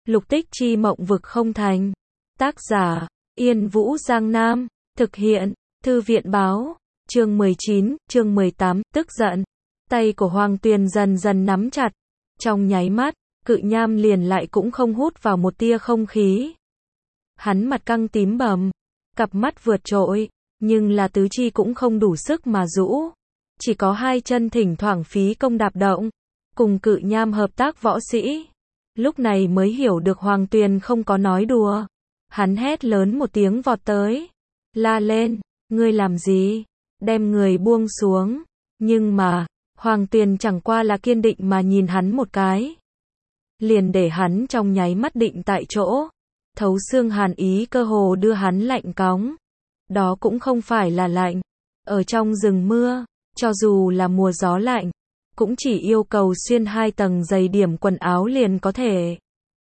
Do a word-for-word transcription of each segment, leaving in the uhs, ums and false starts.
Lục tích chi mộng vực không thành. Tác giả, Yên Vũ Giang Nam. Thực hiện, Thư viện báo. Chương mười chín, chương mười tám, tức giận. Tay của Hoàng Tuyền dần dần nắm chặt. Trong nháy mắt, cự nham liền lại cũng không hút vào một tia không khí. Hắn mặt căng tím bầm, cặp mắt vượt trội, nhưng là tứ chi cũng không đủ sức mà rũ. Chỉ có hai chân thỉnh thoảng phí công đạp động, cùng cự nham hợp tác võ sĩ. Lúc này mới hiểu được Hoàng Tuyền không có nói đùa. Hắn hét lớn một tiếng vọt tới. La lên, ngươi làm gì? Đem người buông xuống. Nhưng mà, Hoàng Tuyền chẳng qua là kiên định mà nhìn hắn một cái. Liền để hắn trong nháy mắt định tại chỗ. Thấu xương hàn ý cơ hồ đưa hắn lạnh cóng. Đó cũng không phải là lạnh. Ở trong rừng mưa, cho dù là mùa gió lạnh, cũng chỉ yêu cầu xuyên hai tầng dày điểm quần áo liền có thể.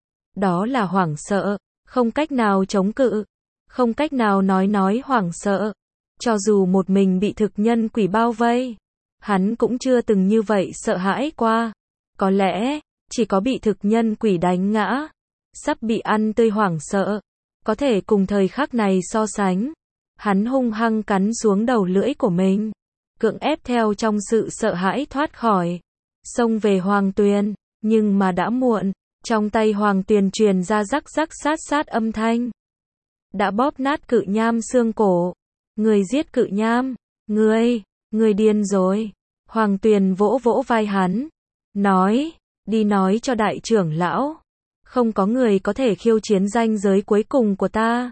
Đó là hoảng sợ, không cách nào chống cự, không cách nào nói nói hoảng sợ. Cho dù một mình bị thực nhân quỷ bao vây, hắn cũng chưa từng như vậy sợ hãi qua. Có lẽ, chỉ có bị thực nhân quỷ đánh ngã, sắp bị ăn tươi hoảng sợ, có thể cùng thời khắc này so sánh. Hắn hung hăng cắn xuống đầu lưỡi của mình, cưỡng ép theo trong sự sợ hãi thoát khỏi, xông về Hoàng Tuyền, nhưng mà đã muộn, trong tay Hoàng Tuyền truyền ra rắc rắc sát sát âm thanh. Đã bóp nát cự nham xương cổ. Người giết cự nham, ngươi, ngươi điên rồi. Hoàng Tuyền vỗ vỗ vai hắn, nói, đi nói cho đại trưởng lão, không có người có thể khiêu chiến ranh giới cuối cùng của ta.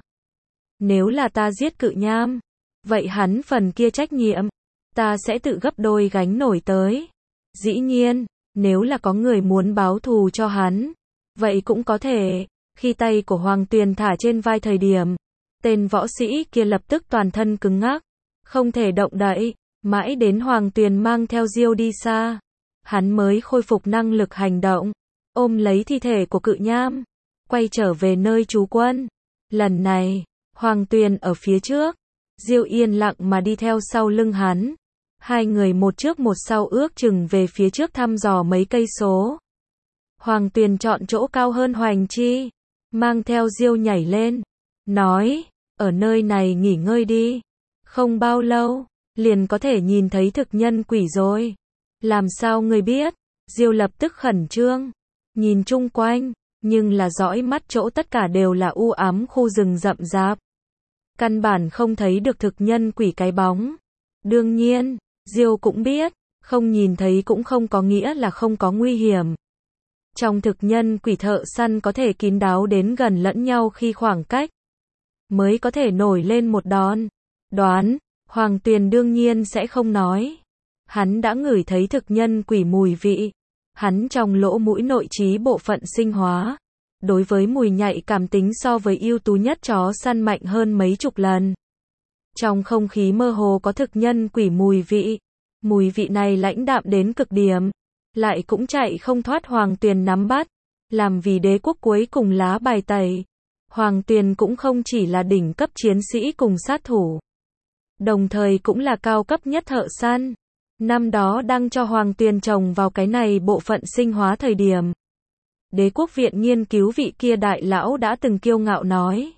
Nếu là ta giết cự nham, vậy hắn phần kia trách nhiệm, ta sẽ tự gấp đôi gánh nổi tới. Dĩ nhiên, nếu là có người muốn báo thù cho hắn, vậy cũng có thể. Khi tay của Hoàng Tuyền thả trên vai thời điểm, tên võ sĩ kia lập tức toàn thân cứng ngắc, không thể động đậy, mãi đến Hoàng Tuyền mang theo Diêu đi xa, hắn mới khôi phục năng lực hành động, ôm lấy thi thể của cự nham, quay trở về nơi trú quân. Lần này, Hoàng Tuyền ở phía trước, Diêu yên lặng mà đi theo sau lưng hắn. Hai người một trước một sau ước chừng về phía trước thăm dò mấy cây số. Hoàng Tuyền chọn chỗ cao hơn Hoành Chi, mang theo Diêu nhảy lên, nói, ở nơi này nghỉ ngơi đi. Không bao lâu, liền có thể nhìn thấy thực nhân quỷ rồi. Làm sao ngươi biết? Diêu lập tức khẩn trương, nhìn chung quanh, nhưng là dõi mắt chỗ tất cả đều là u ám khu rừng rậm rạp. Căn bản không thấy được thực nhân quỷ cái bóng. Đương nhiên, Diêu cũng biết, không nhìn thấy cũng không có nghĩa là không có nguy hiểm. Trong thực nhân quỷ thợ săn có thể kín đáo đến gần lẫn nhau khi khoảng cách, mới có thể nổi lên một đòn. Đoán, Hoàng Tuyền đương nhiên sẽ không nói. Hắn đã ngửi thấy thực nhân quỷ mùi vị. Hắn trong lỗ mũi nội trí bộ phận sinh hóa, đối với mùi nhạy cảm tính so với ưu tú nhất chó săn mạnh hơn mấy chục lần. Trong không khí mơ hồ có thực nhân quỷ mùi vị. Mùi vị này lãnh đạm đến cực điểm, lại cũng chạy không thoát Hoàng Tuyền nắm bắt. Làm vì đế quốc cuối cùng lá bài tẩy, Hoàng Tuyền cũng không chỉ là đỉnh cấp chiến sĩ cùng sát thủ, đồng thời cũng là cao cấp nhất thợ săn. Năm đó đang cho Hoàng Tuyền trồng vào cái này bộ phận sinh hóa thời điểm, đế quốc viện nghiên cứu vị kia đại lão đã từng kiêu ngạo nói,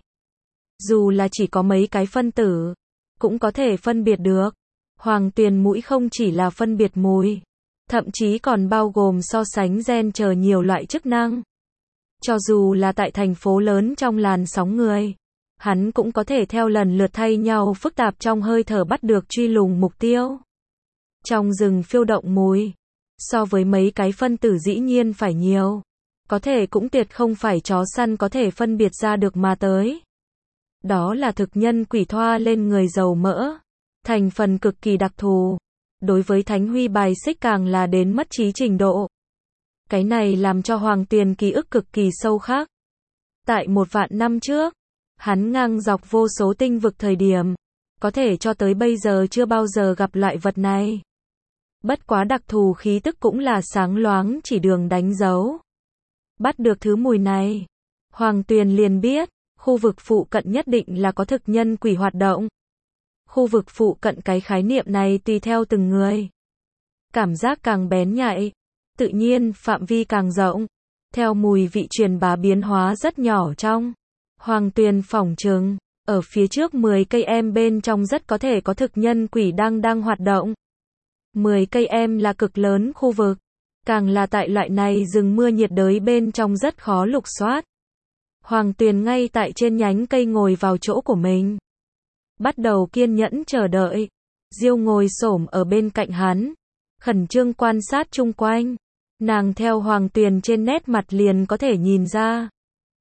dù là chỉ có mấy cái phân tử, cũng có thể phân biệt được. Hoàng Tuyền mũi không chỉ là phân biệt mùi, thậm chí còn bao gồm so sánh gen chờ nhiều loại chức năng. Cho dù là tại thành phố lớn trong làn sóng người, hắn cũng có thể theo lần lượt thay nhau phức tạp trong hơi thở bắt được truy lùng mục tiêu. Trong rừng phiêu động mùi, so với mấy cái phân tử dĩ nhiên phải nhiều, có thể cũng tuyệt không phải chó săn có thể phân biệt ra được mà tới. Đó là thực nhân quỷ thoa lên người dầu mỡ, thành phần cực kỳ đặc thù, đối với Thánh Huy bài xích càng là đến mất trí trình độ. Cái này làm cho Hoàng Tuyền ký ức cực kỳ sâu khắc. Tại một vạn năm trước, hắn ngang dọc vô số tinh vực thời điểm, có thể cho tới bây giờ chưa bao giờ gặp loại vật này. Bất quá đặc thù khí tức cũng là sáng loáng chỉ đường đánh dấu. Bắt được thứ mùi này, Hoàng Tuyền liền biết, khu vực phụ cận nhất định là có thực nhân quỷ hoạt động. Khu vực phụ cận cái khái niệm này tùy theo từng người. Cảm giác càng bén nhạy, tự nhiên phạm vi càng rộng. theo mùi vị truyền bá biến hóa rất nhỏ trong. Hoàng Tuyền phỏng chừng, ở phía trước mười cây em bên trong rất có thể có thực nhân quỷ đang đang hoạt động. mười cây em là cực lớn khu vực, càng là tại loại này rừng mưa nhiệt đới bên trong rất khó lục soát. Hoàng Tuyền ngay tại trên nhánh cây ngồi vào chỗ của mình, bắt đầu kiên nhẫn chờ đợi. Diêu ngồi xổm ở bên cạnh hắn, khẩn trương quan sát chung quanh. Nàng theo Hoàng Tuyền trên nét mặt liền có thể nhìn ra,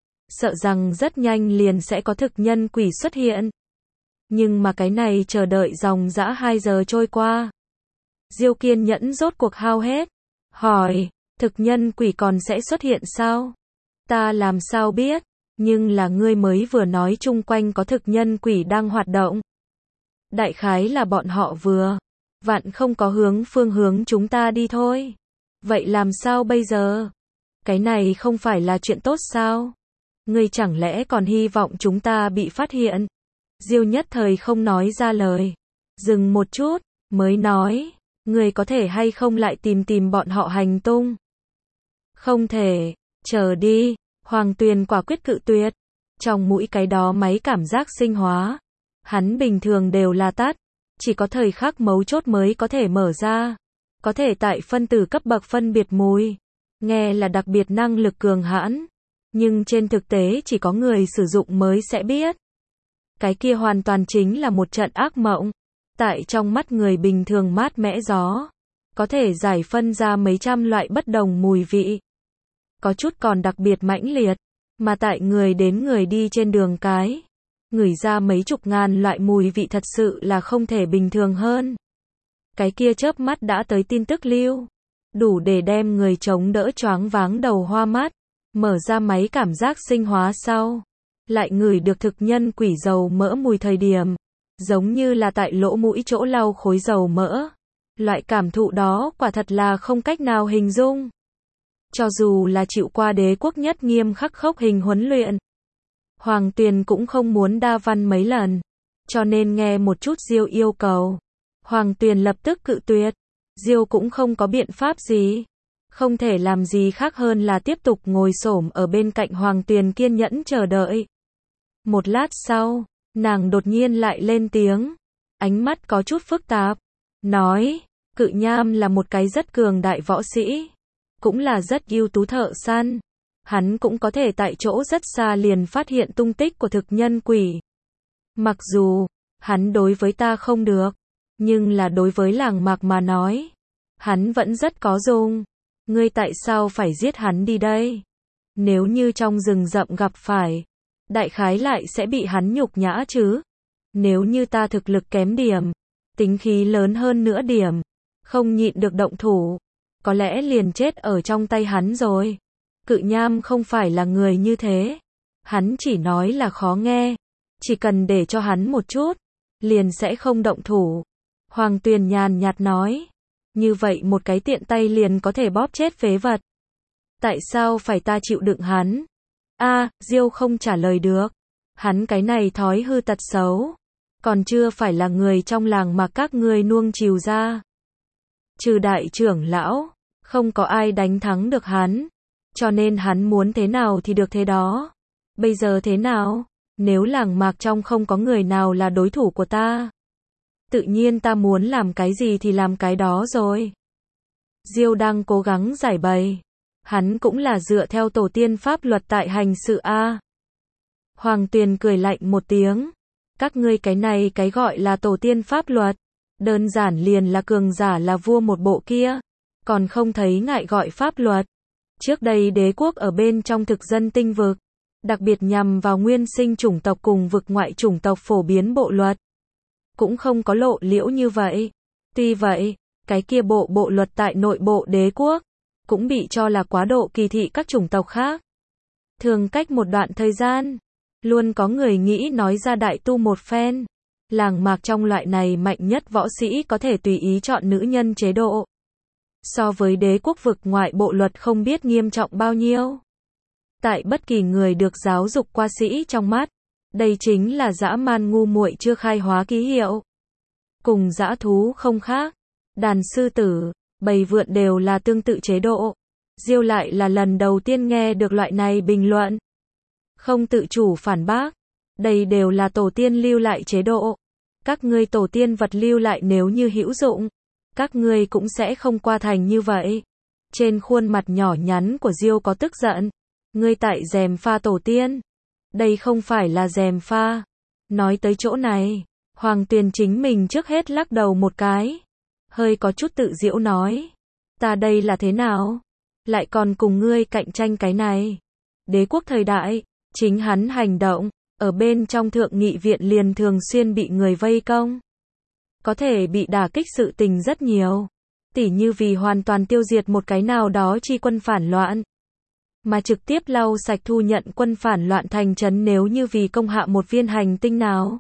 sợ rằng rất nhanh liền sẽ có thực nhân quỷ xuất hiện. Nhưng mà cái này chờ đợi dòng dã hai giờ trôi qua. Diêu kiên nhẫn rốt cuộc hao hết, hỏi, thực nhân quỷ còn sẽ xuất hiện sao? Ta làm sao biết, nhưng là ngươi mới vừa nói chung quanh có thực nhân quỷ đang hoạt động. Đại khái là bọn họ vừa vặn không có hướng phương hướng chúng ta đi thôi. Vậy làm sao bây giờ? Cái này không phải là chuyện tốt sao? Ngươi chẳng lẽ còn hy vọng chúng ta bị phát hiện? Diêu nhất thời không nói ra lời. Dừng một chút, mới nói, ngươi có thể hay không lại tìm tìm bọn họ hành tung? Không thể, chờ đi. Hoàng Tuyền quả quyết cự tuyệt. Trong mũi cái đó máy cảm giác sinh hóa, hắn bình thường đều là tắt, chỉ có thời khắc mấu chốt mới có thể mở ra. Có thể tại phân tử cấp bậc phân biệt mùi, nghe là đặc biệt năng lực cường hãn, nhưng trên thực tế chỉ có người sử dụng mới sẽ biết. Cái kia hoàn toàn chính là một trận ác mộng. Tại trong mắt người bình thường mát mẻ gió, có thể giải phân ra mấy trăm loại bất đồng mùi vị. Có chút còn đặc biệt mãnh liệt, mà tại người đến người đi trên đường cái, ngửi ra mấy chục ngàn loại mùi vị thật sự là không thể bình thường hơn. Cái kia chớp mắt đã tới tin tức lưu, đủ để đem người chống đỡ choáng váng đầu hoa mắt. Mở ra máy cảm giác sinh hóa sau, lại ngửi được thực nhân quỷ dầu mỡ mùi thời điểm, giống như là tại lỗ mũi chỗ lau khối dầu mỡ. Loại cảm thụ đó quả thật là không cách nào hình dung. Cho dù là chịu qua đế quốc nhất nghiêm khắc khốc hình huấn luyện, Hoàng Tuyền cũng không muốn đa văn mấy lần, cho nên nghe một chút Diêu yêu cầu, Hoàng Tuyền lập tức cự tuyệt. Diêu cũng không có biện pháp gì, không thể làm gì khác hơn là tiếp tục ngồi xổm ở bên cạnh Hoàng Tuyền kiên nhẫn chờ đợi. Một lát sau, nàng đột nhiên lại lên tiếng, ánh mắt có chút phức tạp, nói, Cự Nham là một cái rất cường đại võ sĩ, cũng là rất ưu tú thợ săn. Hắn cũng có thể tại chỗ rất xa liền phát hiện tung tích của thực nhân quỷ. Mặc dù, hắn đối với ta không được, nhưng là đối với làng mạc mà nói, hắn vẫn rất có dùng. Ngươi tại sao phải giết hắn đi đây? Nếu như trong rừng rậm gặp phải, đại khái lại sẽ bị hắn nhục nhã chứ. Nếu như ta thực lực kém điểm, tính khí lớn hơn nữa điểm, không nhịn được động thủ, có lẽ liền chết ở trong tay hắn rồi. Cự Nham không phải là người như thế. Hắn chỉ nói là khó nghe, chỉ cần để cho hắn một chút, liền sẽ không động thủ. Hoàng Tuyền nhàn nhạt nói, như vậy một cái tiện tay liền có thể bóp chết phế vật. Tại sao phải ta chịu đựng hắn? A, à, Diêu không trả lời được. Hắn cái này thói hư tật xấu, còn chưa phải là người trong làng mà các ngươi nuông chiều ra. Trừ đại trưởng lão, không có ai đánh thắng được hắn, cho nên hắn muốn thế nào thì được thế đó. Bây giờ thế nào? Nếu làng mạc trong không có người nào là đối thủ của ta, tự nhiên ta muốn làm cái gì thì làm cái đó rồi. Diêu đang cố gắng giải bày, hắn cũng là dựa theo tổ tiên pháp luật tại hành sự a. Hoàng Tuyền cười lạnh một tiếng, các ngươi cái này cái gọi là tổ tiên pháp luật, đơn giản liền là cường giả là vua một bộ kia, còn không thấy ngại gọi pháp luật. Trước đây đế quốc ở bên trong thực dân tinh vực, đặc biệt nhằm vào nguyên sinh chủng tộc cùng vực ngoại chủng tộc phổ biến bộ luật, cũng không có lộ liễu như vậy. Tuy vậy, cái kia bộ bộ luật tại nội bộ đế quốc, cũng bị cho là quá độ kỳ thị các chủng tộc khác. Thường cách một đoạn thời gian, luôn có người nghĩ nói ra đại tu một phen. Làng mạc trong loại này mạnh nhất võ sĩ có thể tùy ý chọn nữ nhân chế độ. So với đế quốc vực ngoại bộ luật không biết nghiêm trọng bao nhiêu. Tại bất kỳ người được giáo dục qua sĩ trong mắt, đây chính là dã man ngu muội chưa khai hóa ký hiệu. Cùng dã thú không khác, đàn sư tử, bầy vượn đều là tương tự chế độ. Diêu lại là lần đầu tiên nghe được loại này bình luận. Không tự chủ phản bác. Đây đều là tổ tiên lưu lại chế độ. Các ngươi tổ tiên vật lưu lại nếu như hữu dụng, các ngươi cũng sẽ không qua thành như vậy. Trên khuôn mặt nhỏ nhắn của Diêu có tức giận. Ngươi tại gièm pha tổ tiên. Đây không phải là gièm pha. Nói tới chỗ này, Hoàng Tuyền chính mình trước hết lắc đầu một cái. Hơi có chút tự giễu nói. Ta đây là thế nào? Lại còn cùng ngươi cạnh tranh cái này. Đế quốc thời đại, chính hắn hành động, ở bên trong thượng nghị viện liền thường xuyên bị người vây công. Có thể bị đả kích sự tình rất nhiều. Tỉ như vì hoàn toàn tiêu diệt một cái nào đó chi quân phản loạn. Mà trực tiếp lau sạch thu nhận quân phản loạn thành trấn nếu như vì công hạ một viên hành tinh nào.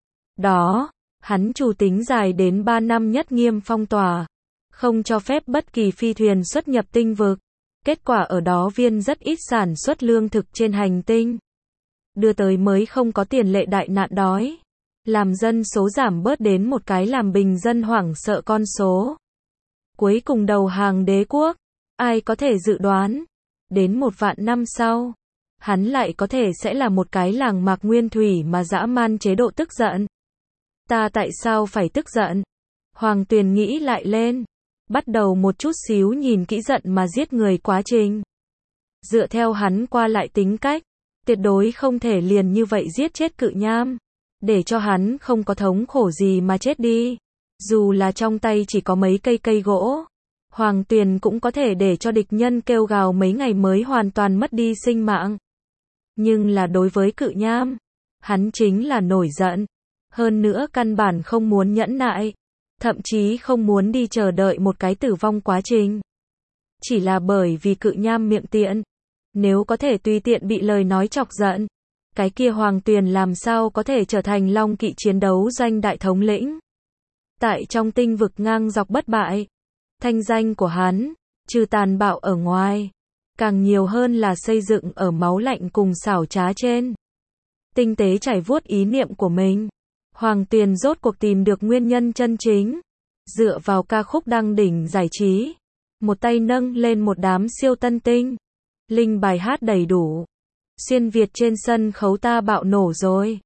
Đó, hắn chủ tính dài đến ba năm nhất nghiêm phong tỏa. Không cho phép bất kỳ phi thuyền xuất nhập tinh vực. Kết quả ở đó viên rất ít sản xuất lương thực trên hành tinh. Đưa tới mới không có tiền lệ đại nạn đói. Làm dân số giảm bớt đến một cái làm bình dân hoảng sợ con số. Cuối cùng đầu hàng đế quốc. Ai có thể dự đoán. Đến một vạn năm sau, hắn lại có thể sẽ là một cái làng mạc nguyên thủy mà dã man chế độ tức giận. Ta tại sao phải tức giận? Hoàng Tuyền nghĩ lại lên. Bắt đầu một chút xíu nhìn kỹ giận mà giết người quá trình. Dựa theo hắn qua lại tính cách, tuyệt đối không thể liền như vậy giết chết cự nham. Để cho hắn không có thống khổ gì mà chết đi. Dù là trong tay chỉ có mấy cây cây gỗ. Hoàng Tuyền cũng có thể để cho địch nhân kêu gào mấy ngày mới hoàn toàn mất đi sinh mạng. Nhưng là đối với cự nham, hắn chính là nổi giận. Hơn nữa căn bản không muốn nhẫn nại. Thậm chí không muốn đi chờ đợi một cái tử vong quá trình. Chỉ là bởi vì cự nham miệng tiện. Nếu có thể tùy tiện bị lời nói chọc giận, cái kia Hoàng Tuyền làm sao có thể trở thành long kỵ chiến đấu doanh đại thống lĩnh. Tại trong tinh vực ngang dọc bất bại, thanh danh của hắn, trừ tàn bạo ở ngoài, càng nhiều hơn là xây dựng ở máu lạnh cùng xảo trá trên. Tinh tế trải vuốt ý niệm của mình. Hoàng Tuyền rốt cuộc tìm được nguyên nhân chân chính. Dựa vào ca khúc đăng đỉnh giải trí. Một tay nâng lên một đám siêu tân tinh. Linh bài hát đầy đủ. Xuyên Việt trên sân khấu ta bạo nổ rồi.